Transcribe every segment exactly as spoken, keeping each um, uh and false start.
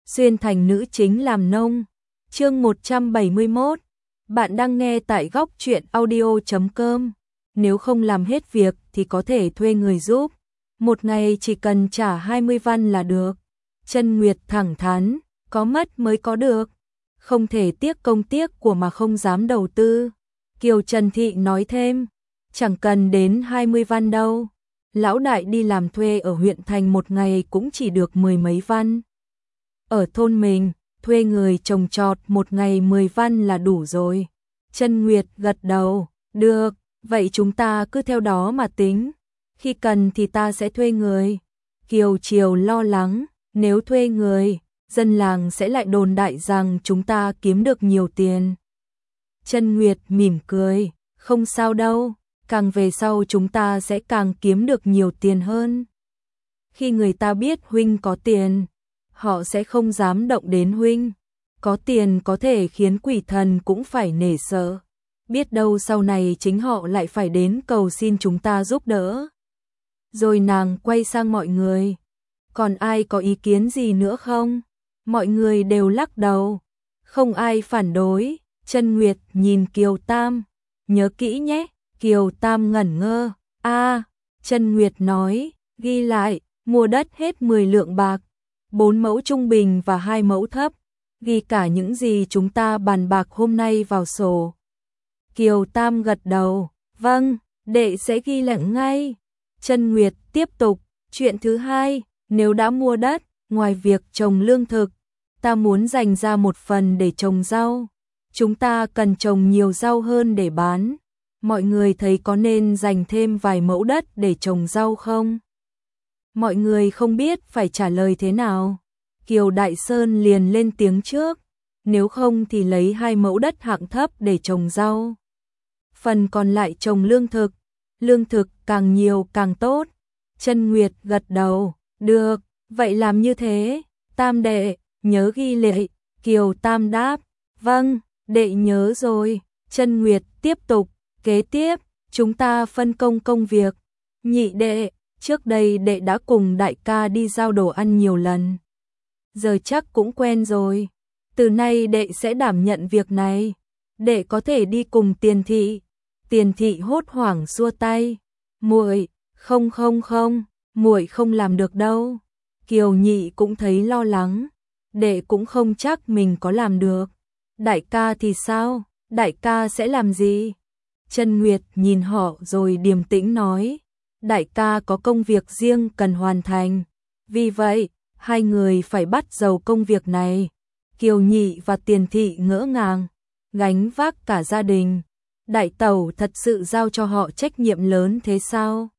xuyên thành nữ chính làm nông. Chương một trăm bảy mươi mốt. Bạn đang nghe tại góc truyện audio chấm com. Nếu không làm hết việc thì có thể thuê người giúp. Một ngày chỉ cần trả hai mươi văn là được. Chân Nguyệt thẳng thắn, có mất mới có được. Không thể tiếc công tiếc của mà không dám đầu tư. Kiều Trần Thị nói thêm, chẳng cần đến hai mươi văn đâu. Lão đại đi làm thuê ở huyện thành một ngày cũng chỉ được mười mấy văn. Ở thôn mình, thuê người trồng trọt một ngày mười văn là đủ rồi. Chân Nguyệt gật đầu, được, vậy chúng ta cứ theo đó mà tính. Khi cần thì ta sẽ thuê người. Kiều Triều lo lắng, nếu thuê người, dân làng sẽ lại đồn đại rằng chúng ta kiếm được nhiều tiền. Chân Nguyệt mỉm cười, không sao đâu, càng về sau chúng ta sẽ càng kiếm được nhiều tiền hơn. Khi người ta biết huynh có tiền, họ sẽ không dám động đến huynh. Có tiền có thể khiến quỷ thần cũng phải nể sợ. Biết đâu sau này chính họ lại phải đến cầu xin chúng ta giúp đỡ. Rồi nàng quay sang mọi người. Còn ai có ý kiến gì nữa không? Mọi người đều lắc đầu. Không ai phản đối. Chân Nguyệt nhìn Kiều Tam. Nhớ kỹ nhé. Kiều Tam ngẩn ngơ. A, Chân Nguyệt nói, ghi lại, mua đất hết mười lượng bạc. Bốn mẫu trung bình và hai mẫu thấp. Ghi cả những gì chúng ta bàn bạc hôm nay vào sổ. Kiều Tam gật đầu. Vâng, đệ sẽ ghi lệnh ngay. Chân Nguyệt tiếp tục. Chuyện thứ hai, nếu đã mua đất, ngoài việc trồng lương thực, ta muốn dành ra một phần để trồng rau. Chúng ta cần trồng nhiều rau hơn để bán. Mọi người thấy có nên dành thêm vài mẫu đất để trồng rau không? Mọi người không biết phải trả lời thế nào. Kiều Đại Sơn liền lên tiếng trước. Nếu không thì lấy hai mẫu đất hạng thấp để trồng rau. Phần còn lại trồng lương thực. Lương thực càng nhiều càng tốt. Chân Nguyệt gật đầu. Được, vậy làm như thế. Tam đệ, nhớ ghi lệ. Kiều Tam đáp. Vâng, đệ nhớ rồi. Chân Nguyệt tiếp tục. Kế tiếp, chúng ta phân công công việc. Nhị đệ, trước đây đệ đã cùng đại ca đi giao đồ ăn nhiều lần. Giờ chắc cũng quen rồi. Từ nay đệ sẽ đảm nhận việc này. Đệ có thể đi cùng Tiền Thị. Tiền Thị hốt hoảng xua tay. Muội, không không không, muội không làm được đâu. Kiều Nhị cũng thấy lo lắng. Đệ cũng không chắc mình có làm được. Đại ca thì sao? Đại ca sẽ làm gì? Chân Nguyệt nhìn họ rồi điềm tĩnh nói. Đại ca có công việc riêng cần hoàn thành. Vì vậy, hai người phải bắt đầu công việc này. Kiều Nhị và Tiền Thị ngỡ ngàng, gánh vác cả gia đình. Đại tẩu thật sự giao cho họ trách nhiệm lớn thế sao?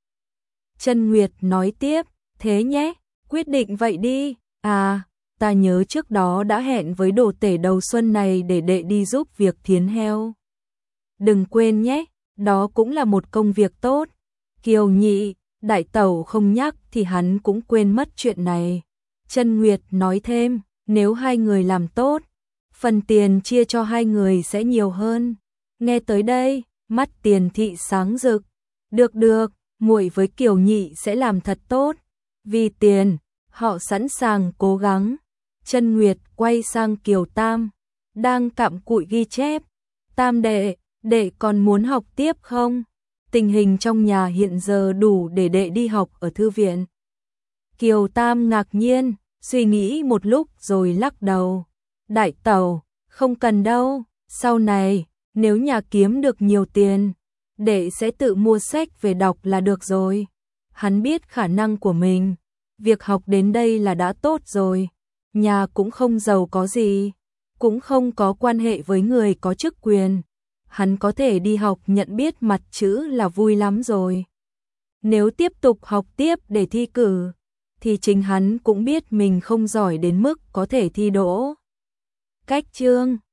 Chân Nguyệt nói tiếp, thế nhé, quyết định vậy đi. À, ta nhớ trước đó đã hẹn với đồ tể đầu xuân này để đệ đi giúp việc thiến heo. Đừng quên nhé, đó cũng là một công việc tốt. Kiều Nhị, đại tẩu không nhắc thì hắn cũng quên mất chuyện này. Chân Nguyệt nói thêm, nếu hai người làm tốt, phần tiền chia cho hai người sẽ nhiều hơn. Nghe tới đây, mắt Tiền Thị sáng rực. Được được, muội với Kiều Nhị sẽ làm thật tốt. Vì tiền, họ sẵn sàng cố gắng. Chân Nguyệt quay sang Kiều Tam, đang cặm cụi ghi chép. Tam đệ, đệ còn muốn học tiếp không? Tình hình trong nhà hiện giờ đủ để đệ đi học ở thư viện. Kiều Tam ngạc nhiên, suy nghĩ một lúc rồi lắc đầu. Đại tẩu, không cần đâu, sau này, nếu nhà kiếm được nhiều tiền, đệ sẽ tự mua sách về đọc là được rồi. Hắn biết khả năng của mình, việc học đến đây là đã tốt rồi. Nhà cũng không giàu có gì, cũng không có quan hệ với người có chức quyền. Hắn có thể đi học nhận biết mặt chữ là vui lắm rồi. Nếu tiếp tục học tiếp để thi cử, thì chính hắn cũng biết mình không giỏi đến mức có thể thi đỗ. Cách chương